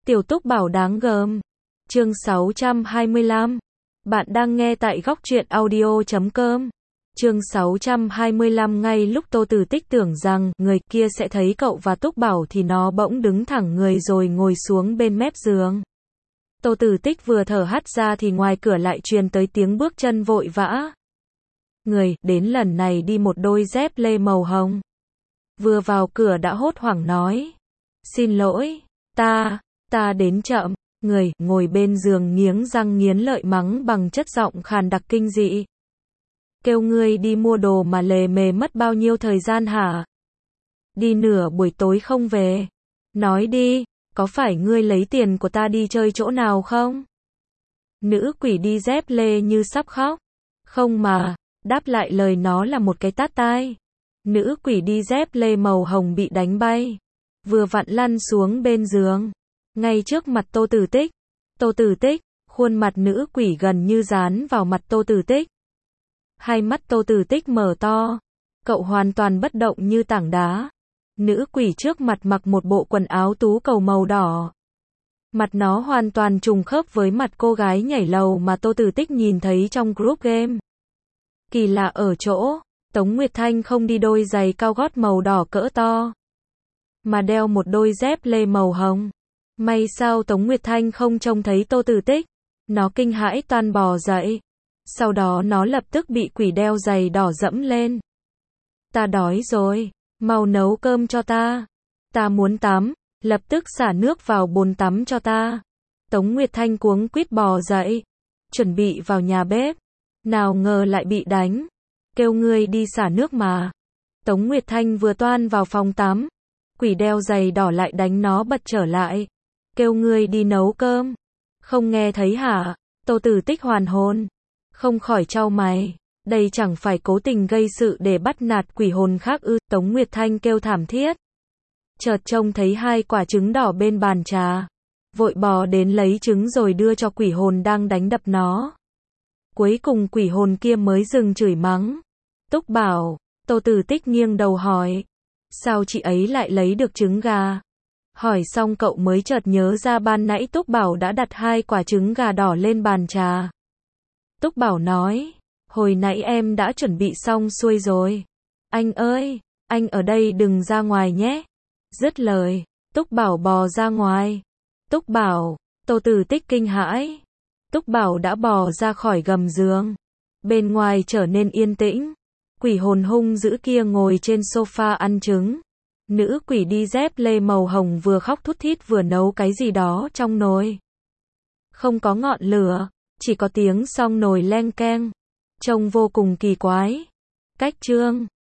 Tiểu Túc Bảo đáng gờm. Chương 625. Bạn đang nghe tại góc truyện audio.com. Chương 625. Ngay lúc Tô Tử Tích tưởng rằng người kia sẽ thấy cậu và Túc Bảo thì nó bỗng đứng thẳng người rồi ngồi xuống bên mép giường. Tô Tử Tích vừa thở hắt ra thì ngoài cửa lại truyền tới tiếng bước chân vội vã. Người đến lần này đi một đôi dép lê màu hồng. Vừa vào cửa đã hốt hoảng nói. Xin lỗi, ta đến chậm. Người ngồi bên giường nghiến răng nghiến lợi mắng bằng chất giọng khàn đặc kinh dị. Kêu ngươi đi mua đồ mà lề mề mất bao nhiêu thời gian hả? Đi nửa buổi tối không về. Nói đi, có phải ngươi lấy tiền của ta đi chơi chỗ nào không? Nữ quỷ đi dép lê như sắp khóc. Không mà, đáp lại lời nó là một cái tát tai. Nữ quỷ đi dép lê màu hồng bị đánh bay. Vừa vặn lăn xuống bên giường. Ngay trước mặt Tô Tử Tích. Tô Tử Tích, khuôn mặt nữ quỷ gần như dán vào mặt Tô Tử Tích. Hai mắt Tô Tử Tích mở to. Cậu hoàn toàn bất động như tảng đá. Nữ quỷ trước mặt mặc một bộ quần áo tú cầu màu đỏ. Mặt nó hoàn toàn trùng khớp với mặt cô gái nhảy lầu mà Tô Tử Tích nhìn thấy trong group game. Kỳ lạ ở chỗ, Tống Nguyệt Thanh không đi đôi giày cao gót màu đỏ cỡ to, mà đeo một đôi dép lê màu hồng. May sao Tống Nguyệt Thanh không trông thấy Tô Tử Tích. Nó kinh hãi toan bò dậy. Sau đó nó lập tức bị quỷ đeo giày đỏ dẫm lên. Ta đói rồi, mau nấu cơm cho ta. Ta muốn tắm, lập tức xả nước vào bồn tắm cho ta. Tống Nguyệt Thanh cuống quýt bò dậy, chuẩn bị vào nhà bếp. Nào ngờ lại bị đánh. Kêu ngươi đi xả nước mà. Tống Nguyệt Thanh vừa toan vào phòng tắm, quỷ đeo giày đỏ lại đánh nó bật trở lại. Kêu ngươi đi nấu cơm. Không nghe thấy hả? Tô Tử Tích hoàn hồn. Không khỏi chau mày. Đây chẳng phải cố tình gây sự để bắt nạt quỷ hồn khác ư? Tống Nguyệt Thanh kêu thảm thiết. Chợt trông thấy hai quả trứng đỏ bên bàn trà. Vội bò đến lấy trứng rồi đưa cho quỷ hồn đang đánh đập nó. Cuối cùng quỷ hồn kia mới dừng chửi mắng. Túc Bảo. Tô Tử Tích nghiêng đầu hỏi. Sao chị ấy lại lấy được trứng gà? Hỏi xong cậu mới chợt nhớ ra ban nãy Túc Bảo đã đặt hai quả trứng gà đỏ lên bàn trà. Túc Bảo nói. Hồi nãy em đã chuẩn bị xong xuôi rồi. Anh ơi, anh ở đây đừng ra ngoài nhé. Dứt lời, Túc Bảo bò ra ngoài. Túc Bảo. Tô Tử Tích kinh hãi. Túc Bảo đã bò ra khỏi gầm giường. Bên ngoài trở nên yên tĩnh. Quỷ hồn hung dữ kia ngồi trên sofa ăn trứng. Nữ quỷ đi dép lê màu hồng vừa khóc thút thít vừa nấu cái gì đó trong nồi. Không có ngọn lửa, chỉ có tiếng xong nồi leng keng. Trông vô cùng kỳ quái. Cách chương